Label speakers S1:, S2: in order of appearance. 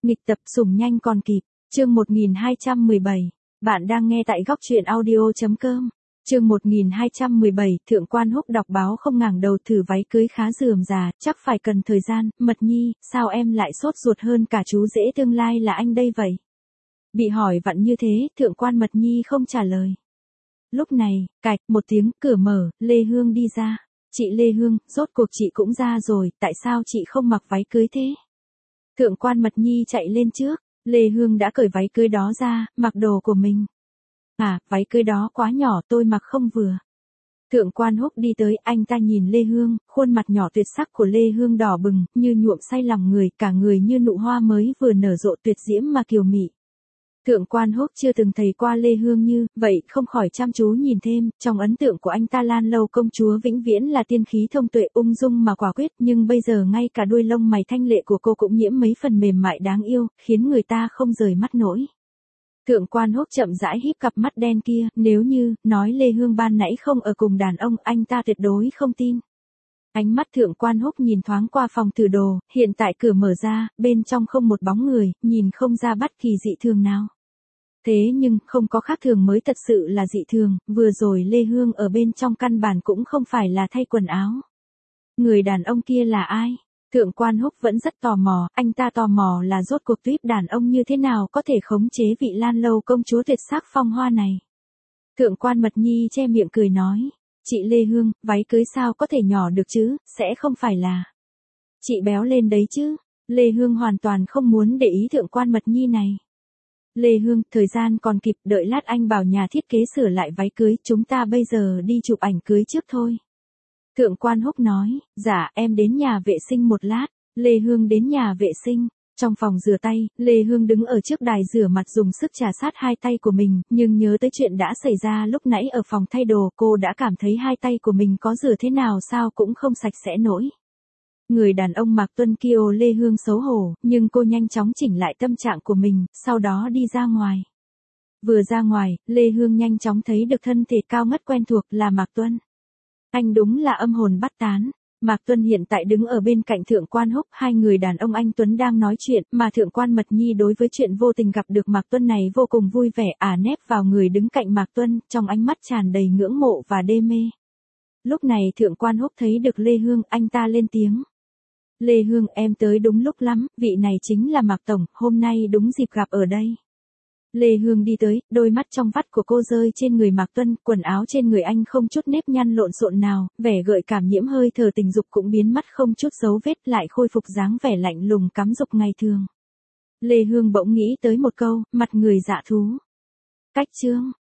S1: Nghịch tập sủng nhanh còn kịp, chương 1217. Bạn đang nghe tại góc truyện audio.com. Chương 1217, Thượng quan Húc đọc báo không ngẩng đầu thử váy cưới khá rườm rà, chắc phải cần thời gian. Mật Nhi, sao em lại sốt ruột hơn cả chú rể tương lai là anh đây vậy? Bị hỏi vặn như thế, Thượng quan Mật Nhi không trả lời. Lúc này, cạch một tiếng, cửa mở, Lê Hương đi ra. Chị Lê Hương, rốt cuộc chị cũng ra rồi, tại sao chị không mặc váy cưới thế? Thượng quan Mật Nhi chạy lên trước, Lê Hương đã cởi váy cưới đó ra, mặc đồ của mình. À, váy cưới đó quá nhỏ tôi mặc không vừa. Thượng quan Húc đi tới, anh ta nhìn Lê Hương, khuôn mặt nhỏ tuyệt sắc của Lê Hương đỏ bừng, như nhuộm say lòng người, cả người như nụ hoa mới vừa nở rộ tuyệt diễm mà kiều mị. Thượng quan Húc chưa từng thấy qua Lê Hương như vậy, không khỏi chăm chú nhìn thêm, trong ấn tượng của anh ta Lan Lâu công chúa vĩnh viễn là tiên khí thông tuệ ung dung mà quả quyết, nhưng bây giờ ngay cả đuôi lông mày thanh lệ của cô cũng nhiễm mấy phần mềm mại đáng yêu, khiến người ta không rời mắt nổi. Thượng quan Húc chậm rãi híp cặp mắt đen kia, nếu như nói Lê Hương ban nãy không ở cùng đàn ông, anh ta tuyệt đối không tin. Ánh mắt Thượng quan Húc nhìn thoáng qua phòng thử đồ, hiện tại cửa mở ra, bên trong không một bóng người, nhìn không ra bất kỳ dị thường nào. Thế nhưng, không có khác thường mới thật sự là dị thường, vừa rồi Lê Hương ở bên trong căn bản cũng không phải là thay quần áo. Người đàn ông kia là ai? Thượng quan Húc vẫn rất tò mò, anh ta tò mò là rốt cuộc tuyếp đàn ông như thế nào có thể khống chế vị Lan Lâu công chúa tuyệt sắc phong hoa này. Thượng quan Mật Nhi che miệng cười nói, chị Lê Hương, váy cưới sao có thể nhỏ được chứ, sẽ không phải là chị béo lên đấy chứ. Lê Hương hoàn toàn không muốn để ý Thượng quan Mật Nhi này. Lê Hương, thời gian còn kịp, đợi lát anh bảo nhà thiết kế sửa lại váy cưới, chúng ta bây giờ đi chụp ảnh cưới trước thôi. Thượng quan Húc nói, dạ em đến nhà vệ sinh một lát. Lê Hương đến nhà vệ sinh. Trong phòng rửa tay, Lê Hương đứng ở trước đài rửa mặt dùng sức trà sát hai tay của mình, nhưng nhớ tới chuyện đã xảy ra lúc nãy ở phòng thay đồ, cô đã cảm thấy hai tay của mình có rửa thế nào sao cũng không sạch sẽ nổi. Người đàn ông Mạc Tuân kêu Lê Hương xấu hổ, nhưng cô nhanh chóng chỉnh lại tâm trạng của mình, sau đó đi ra ngoài. Vừa ra ngoài, Lê Hương nhanh chóng thấy được thân thể cao ngất quen thuộc là Mạc Tuân. Anh đúng là âm hồn bắt tán. Mạc Tuân hiện tại đứng ở bên cạnh Thượng quan Húc, hai người đàn ông anh Tuấn đang nói chuyện, mà Thượng quan Mật Nhi đối với chuyện vô tình gặp được Mạc Tuân này vô cùng vui vẻ, nép vào người đứng cạnh Mạc Tuân, trong ánh mắt tràn đầy ngưỡng mộ và đê mê. Lúc này Thượng quan Húc thấy được Lê Hương, anh ta lên tiếng. Lê Hương, em tới đúng lúc lắm, vị này chính là Mạc Tổng, hôm nay đúng dịp gặp ở đây. Lê Hương đi tới, đôi mắt trong vắt của cô rơi trên người Mạc Tuân, quần áo trên người anh không chút nếp nhăn lộn xộn nào, vẻ gợi cảm nhiễm hơi thở tình dục cũng biến mất không chút dấu vết, lại khôi phục dáng vẻ lạnh lùng cắm dục ngày thường. Lê Hương bỗng nghĩ tới một câu, mặt người dạ thú. Cách chương.